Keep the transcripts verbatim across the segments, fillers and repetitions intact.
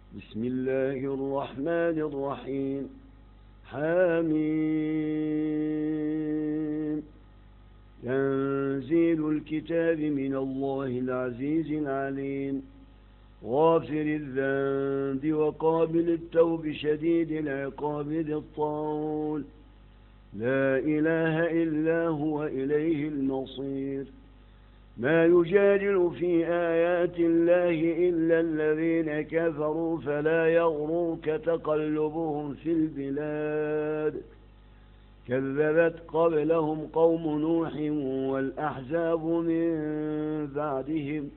بسم الله الرحمن الرحيم. حميم. تنزيل الكتاب من الله العزيز العليم، غافر الذنب وقابل التوب شديد العقاب ذي الطول، لا إله إلا هو إليه المصير. ما يجادل في آيات الله إلا الذين كفروا فلا يغرك تقلبهم في البلاد. كذبت قبلهم قوم نوح والأحزاب من بعدهم،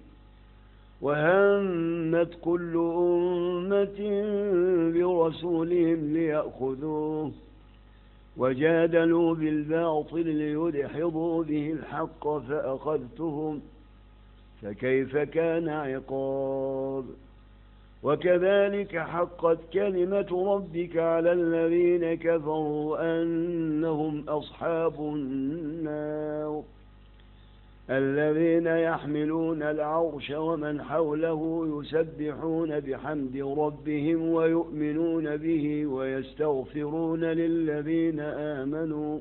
وهمت كل أمة برسولهم ليأخذوه، وجادلوا بالباطل ليدحضوا به الحق فأخذتهم، فكيف كان عقاب. وكذلك حقت كلمة ربك على الذين كفروا أنهم أصحاب النار، الذين يحملون العرش ومن حوله يسبحون بحمد ربهم ويؤمنون به ويستغفرون للذين آمنوا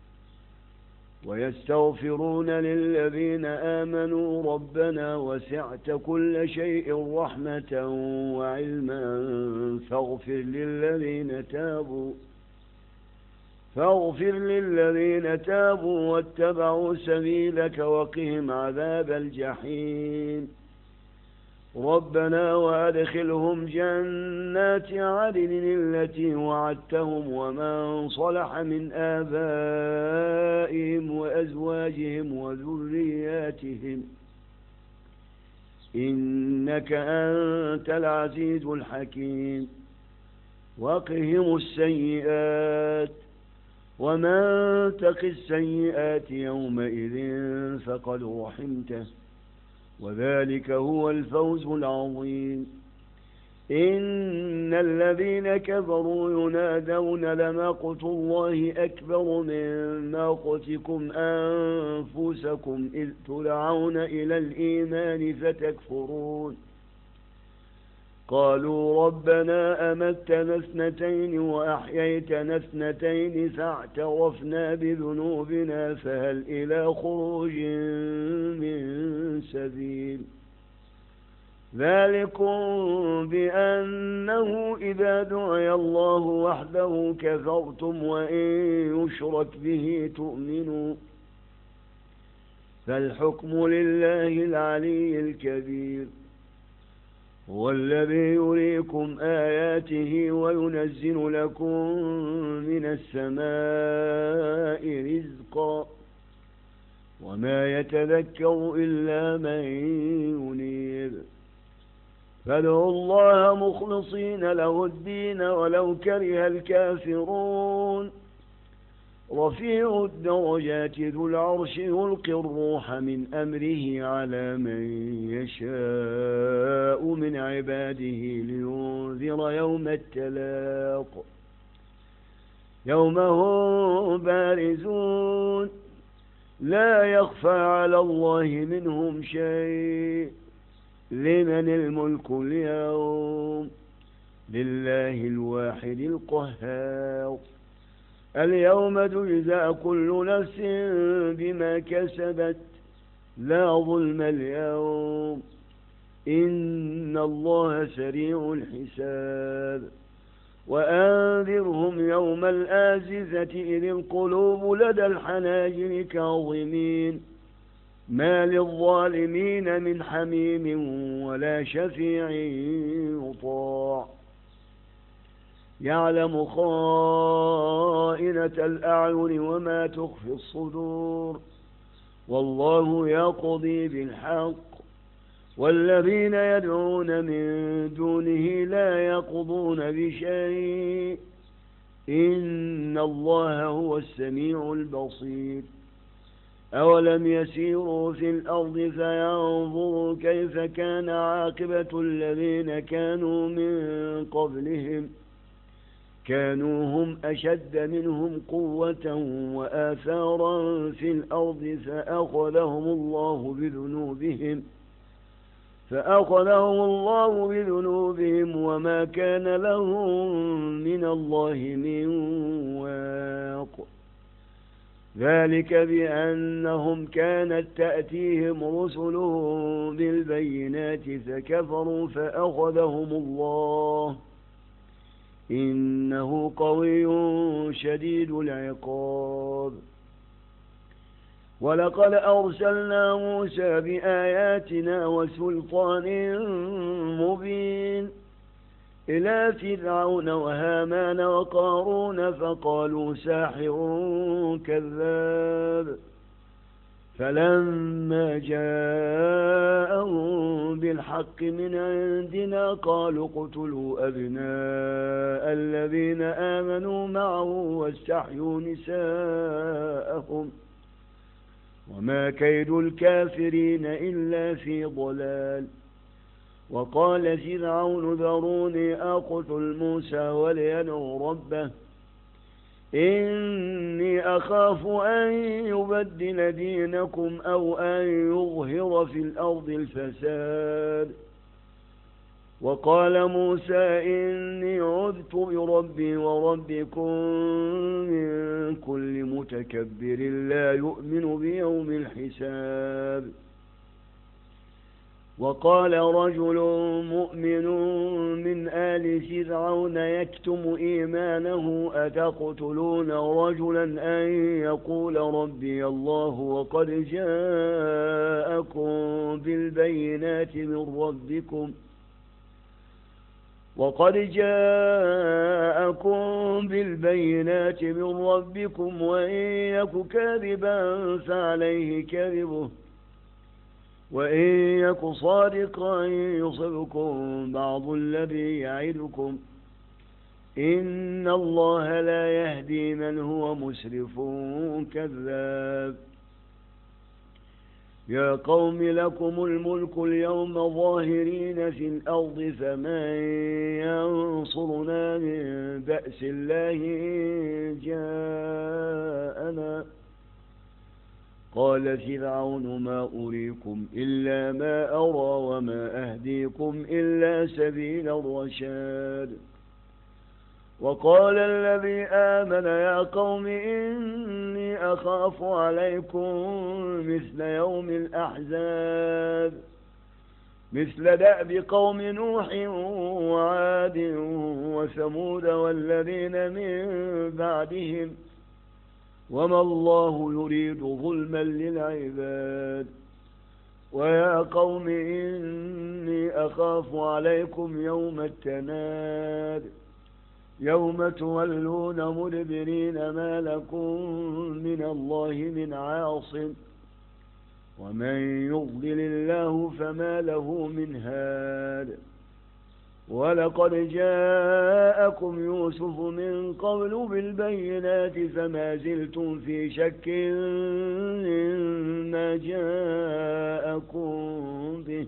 ويستغفرون للذين آمنوا ربنا وسعت كل شيء رحمة وعلما فاغفر للذين تابوا فاغفر للذين تابوا واتبعوا سبيلك وقهم عذاب الجحيم. ربنا وأدخلهم جنات عدن التي وعدتهم ومن صلح من آبائهم وأزواجهم وذرياتهم، إنك أنت العزيز الحكيم. وقهم السيئات، ومن تق السيئات يومئذ فقد رحمته، وذلك هو الفوز العظيم. إن الذين كفروا ينادون لمقت الله أكبر من مقتكم أنفسكم إذ تدعون إلى الإيمان فتكفرون. قالوا ربنا أمتنا اثنتين وأحييتنا اثنتين فاعترفنا بذنوبنا فهل إلى خروج من سبيل. ذلكم بأنه إذا دعي الله وحده كفرتم وإن يشرك به تؤمنوا، فالحكم لله العلي الكبير. هو الذي يريكم آياته وينزل لكم من السماء رزقا، وما يتذكر إلا من ينيب. فادعوا الله مخلصين له الدين ولو كره الكافرون. رفيع الدرجات ذو العرش يلقي الروح من أمره على من يشاء من عباده لينذر يوم التلاق، يوم هم بارزون لا يخفى على الله منهم شيء. لمن الملك اليوم؟ لله الواحد القهار. اليوم تجزى كل نفس بما كسبت، لا ظلم اليوم، إن الله سريع الحساب. وأنذرهم يوم الآزفة إذ القلوب لدى الحناجر كاظمين، ما للظالمين من حميم ولا شفيع يطاع. يعلم خائنة الأعين وما تخفي الصدور، والله يقضي بالحق، والذين يدعون من دونه لا يقضون بشيء، إن الله هو السميع البصير. أولم يسيروا في الأرض فينظروا كيف كان عاقبة الذين كانوا من قبلهم، كانوا هم أشد منهم قوة وآثارا في الأرض فأخذهم الله بذنوبهم فأخذهم الله بذنوبهم وما كان لهم من الله من واق. ذلك بأنهم كانت تأتيهم رسلهم بالبينات فكفروا فأخذهم الله إنه قوي شديد العقاب. ولقد أرسلنا موسى بآياتنا وسلطان مبين إلى فرعون وهامان وقارون فقالوا ساحر كذاب. فلما جاءهم بالحق من عندنا قالوا اقتلوا أبناء الذين آمنوا معه واستحيوا نساءهم وما كيد الكافرين إلا في ضلال. وقال فرعون ذروني أقتل موسى وليدع ربه إني أخاف أن يبدل دينكم أو أن يظهر في الأرض الفساد. وقال موسى إني عذت بربي وربكم من كل متكبر لا يؤمن بيوم الحساب. وقال رجل مؤمن من آل فرعون يكتم إيمانه أتقتلون رجلا أن يقول ربي الله وقد جاءكم بالبينات من ربكم وقد جاءكم بالبينات من ربكم وإن يك كاذبا فعليه كذبه وإن يك صادقا يصبكم بعض الذي يعدكم إن الله لا يهدي من هو مسرف كذاب. يا قوم لكم الملك اليوم ظاهرين في الأرض فمن ينصرنا من بأس الله إن جاءنا. قال فرعون ما أريكم إلا ما أرى وما أهديكم إلا سبيل الرشاد. وقال الذي آمن يا قوم إني أخاف عليكم مثل يوم الأحزاب مثل دأب قوم نوح وعاد وثمود والذين من بعدهم وما الله يريد ظلما للعباد. ويا قوم إني أخاف عليكم يوم التناد يوم تولون مدبرين ما لكم من الله من عاصم ومن يضلل الله فما له من هاد. ولقد جاءكم يوسف من قبل بالبينات فما زلتم في شك مما جاءكم به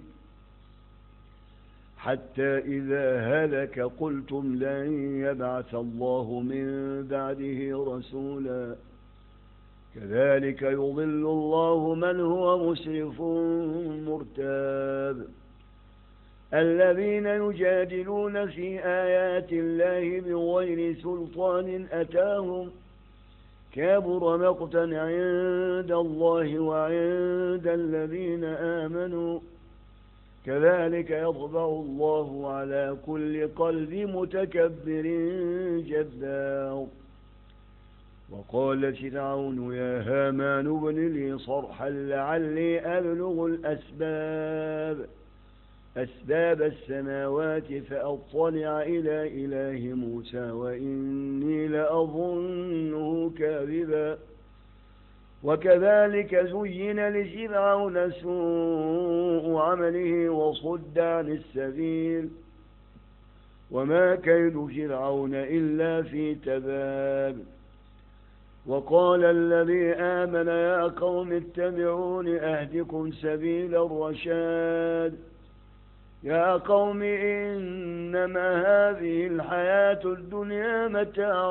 حتى إذا هلك قلتم لن يبعث الله من بعده رسولا كذلك يضل الله من هو مسرف مرتاب. الذين يجادلون في آيات الله بغير سلطان أتاهم كبر مقتا عند الله وعند الذين آمنوا كذلك يطبع الله على كل قلب متكبر جبار. وقال فرعون يا هامان ابن لي صرحا لعلي أبلغ الأسباب أسباب السماوات فأطلع إلى إله موسى وإني لأظنه كاذبا. وكذلك زين لفرعون سوء عمله وصد عن السبيل وما كيد فرعون إلا في تباب. وقال الذي آمن يا قوم اتبعون أهدكم سبيل الرشاد. يا قوم إنما هذه الحياة الدنيا متاع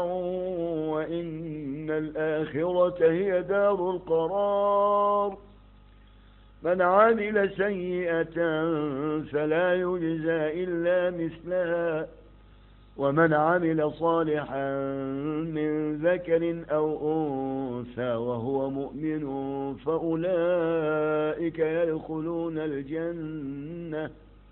وإن الآخرة هي دار القرار. من عمل سيئة فلا يجزى إلا مثلها ومن عمل صالحا من ذكر أو أنثى وهو مؤمن فأولئك يدخلون الجنة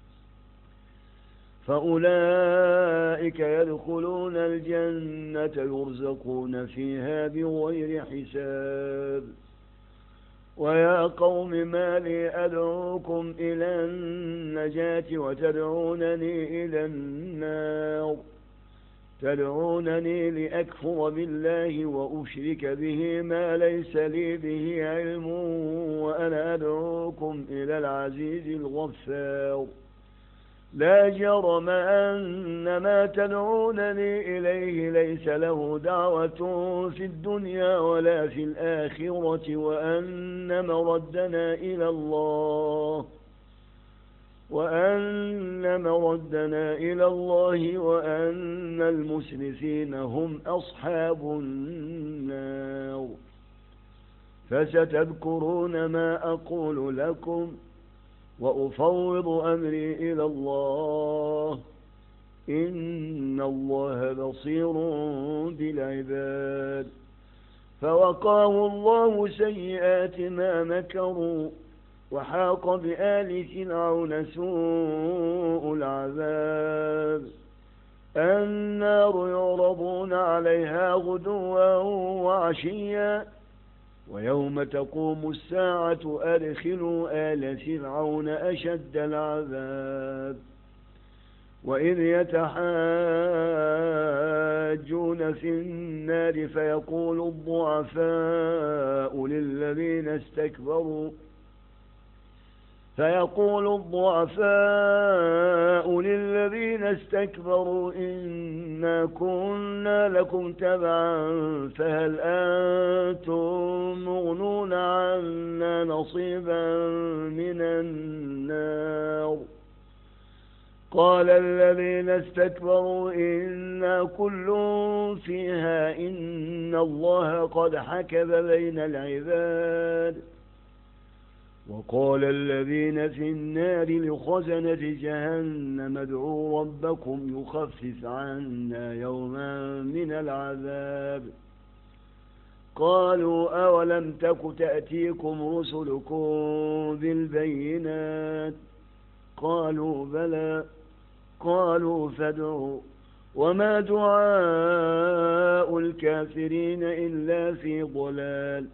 فأولئك يدخلون الجنة يرزقون فيها بغير حساب. ويا قوم ما لي أدعوكم إلى النجاة وتدعونني إلى النار تدعونني لأكفر بالله وأشرك به ما ليس لي به علم وأنا أدعوكم إلى العزيز الغفار. لا جرم أن ما تدعونني إليه ليس له دعوة في الدنيا ولا في الآخرة وأن مردنا إلى الله وأن مردنا إلى الله وأن المسرفين هم أصحاب النار. فستذكرون ما أقول لكم وأفوض أمري إلى الله إن الله بصير بالعباد. فوقاه الله سيئات ما مكروا وحاق بآل فرعون سوء العذاب. النار يعرضون عليها غدوا وعشيا ويوم تقوم الساعة أدخلوا آل فرعون أشد العذاب. وإذ يتحاجون في النار فيقول الضعفاء للذين استكبروا فيقول الضعفاء للذين استكبروا إنا كنا لكم تبعا فهل أنتم مغنون عنا نصيبا من النار. قال الذين استكبروا إنا كل فيها إن الله قد حكم بين العباد. وقال الذين في النار لخزنة جهنم ادعوا ربكم يخفف عنا يوما من العذاب. قالوا أولم تك تأتيكم رسلكم بالبينات قالوا بلى قالوا فادعوا وما دعاء الكافرين إلا في ضلال.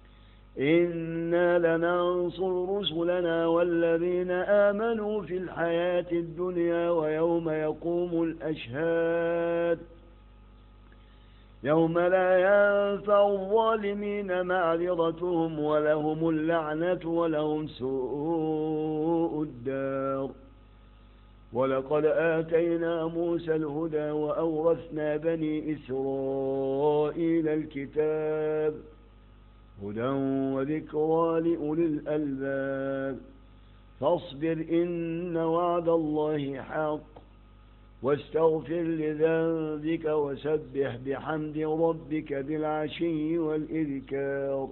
إنا لننصر رسلنا والذين آمنوا في الحياة الدنيا ويوم يقوم الأشهاد يوم لا ينفع الظالمين معذرتهم ولهم اللعنة ولهم سوء الدار. ولقد آتينا موسى الهدى وأورثنا بني إسرائيل الكتاب هدى وذكرى لأولي الألباب. فاصبر إن وعد الله حق واستغفر لذنبك وسبح بحمد ربك بالعشي والإذكار.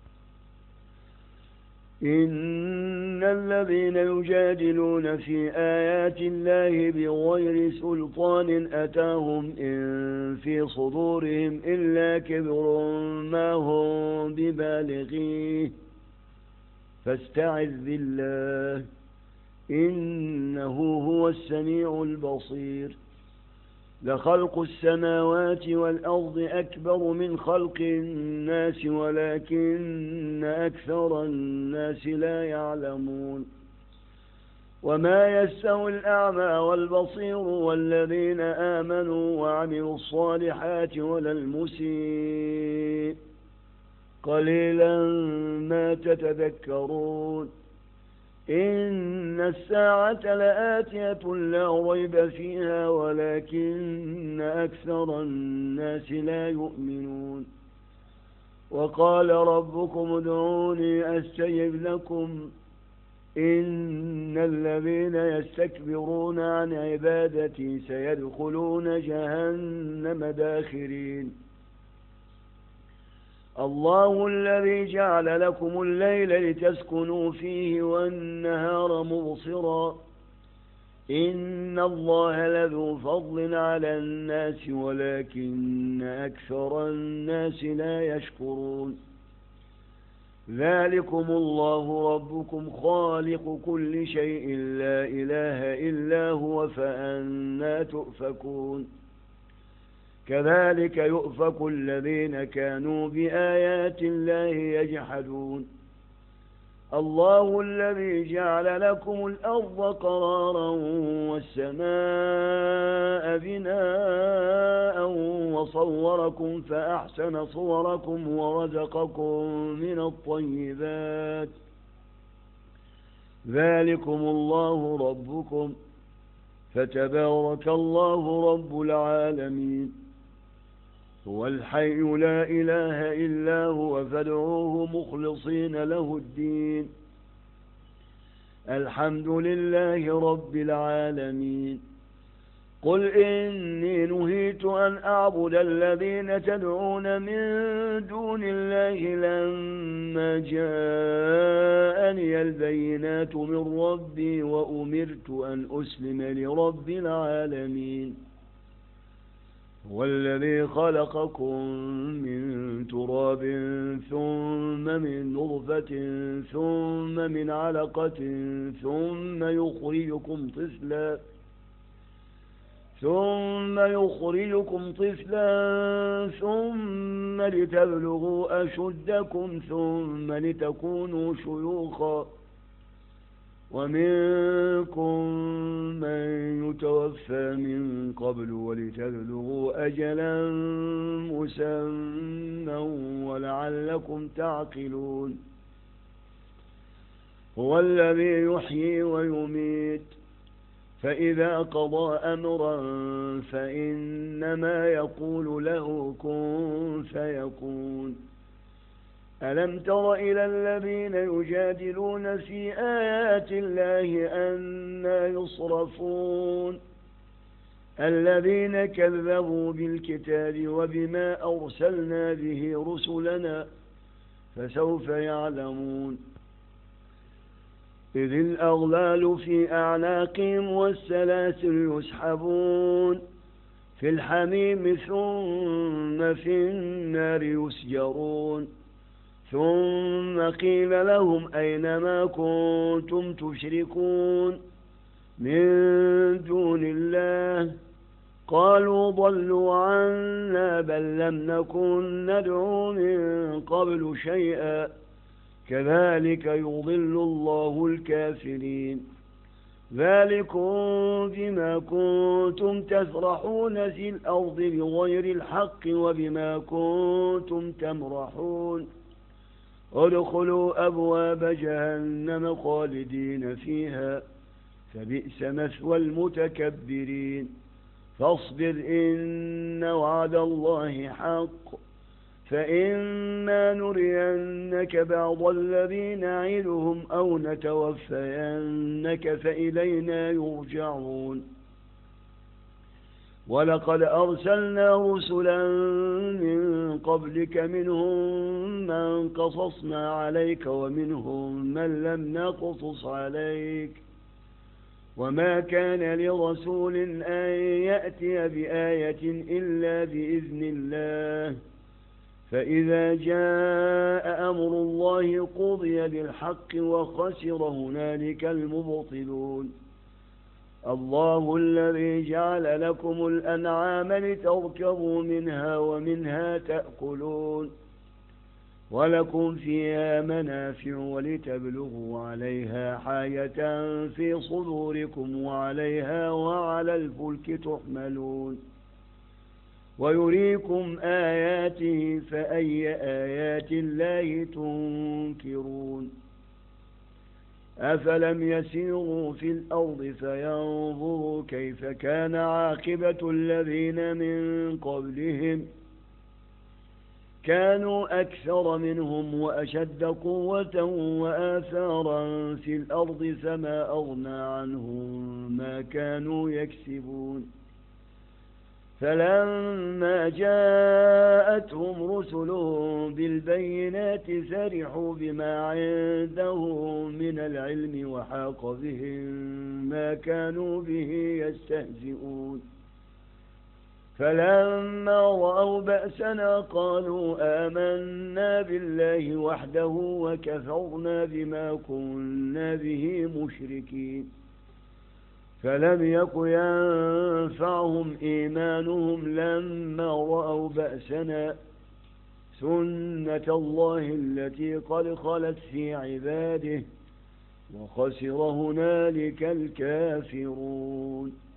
إن الذين يجادلون في آيات الله بغير سلطان أتاهم إن في صدورهم إلا كبر ما هم ببالغيه فاستعذ بالله إنه هو السميع البصير. لخلق السماوات والأرض أكبر من خلق الناس ولكن أكثر الناس لا يعلمون. وما يستوي الأعمى والبصير والذين آمنوا وعملوا الصالحات ولا المسيء قليلا ما تتذكرون. إن الساعة لآتية لا ريب فيها ولكن أكثر الناس لا يؤمنون. وقال ربكم ادعوني أستجب لكم إن الذين يستكبرون عن عبادتي سيدخلون جهنم داخرين. الله الذي جعل لكم الليل لتسكنوا فيه والنهار مبصرا إن الله لذو فضل على الناس ولكن أكثر الناس لا يشكرون ذلكم الله ربكم خالق كل شيء لا إله إلا هو فأنى تؤفكون كذلك يؤفك الذين كانوا بآيات الله يجحدون الله الذي جعل لكم الأرض قرارا والسماء بناء وصوركم فأحسن صوركم ورزقكم من الطيبات ذلكم الله ربكم فتبارك الله رب العالمين هو الحي لا إله إلا هو فادعوه مخلصين له الدين الحمد لله رب العالمين قل إني نهيت أن أعبد الذين تدعون من دون الله لما جاءني البينات من ربي وأمرت أن أسلم لرب العالمين هو الذي خلقكم من تراب ثم من نطفة ثم من علقة ثم يخرجكم طفلا ثم يخرجكم طفلا ثم لتبلغوا أشدكم ثم لتكونوا شيوخا ومنكم من يتوفى من قبل ولتبلغوا أجلا مسمى ولعلكم تعقلون هو الذي يحيي ويميت فإذا قضى أمرا فإنما يقول له كن فيكون ألم تر إلى الذين يجادلون في آيات الله أنى يصرفون الذين كذبوا بالكتاب وبما أرسلنا به رسلنا فسوف يعلمون إذ الأغلال في أعناقهم والسلاسل يسحبون في الحميم ثم في النار يسجرون ثم قيل لهم أين ما كنتم تشركون من دون الله قالوا ضلوا عنا بل لم نكن ندعو من قبل شيئا كذلك يضل الله الكافرين ذلكم بما كنتم تفرحون في الأرض بغير الحق وبما كنتم تمرحون ادخلوا أبواب جهنم خالدين فيها فبئس مثوى المتكبرين فاصبر إن وعد الله حق فإما نرينك بعض الذي نعدهم أو نتوفينك فإلينا يرجعون ولقد أرسلنا رسلا من قبلك منهم من قصصنا عليك ومنهم من لم نقصص عليك وما كان لرسول أن يأتي بآية إلا بإذن الله فإذا جاء أمر الله قضي بالحق وخسر هنالك المبطلون الله الذي جعل لكم الأنعام لتركبوا منها ومنها تأكلون ولكم فيها منافع ولتبلغوا عليها حاجة في صدوركم وعليها وعلى الفلك تحملون ويريكم آياته فأي آيات الله تنكرون أفلم يسيروا في الأرض فينظروا كيف كان عاقبة الذين من قبلهم كانوا أكثر منهم وأشد قوة وآثارا في الأرض فما أغنى عنهم ما كانوا يكسبون فلما جاءتهم رسلهم بالبينات فرحوا بما عندهم من العلم وحاق بهم ما كانوا به يستهزئون فلما رأوا بأسنا قالوا آمنا بالله وحده وكفرنا بما كنا به مشركين فلم يك ينفعهم إيمانهم لما رأوا بأسنا سنة الله التي قد خلت في عباده وخسر هنالك الكافرون.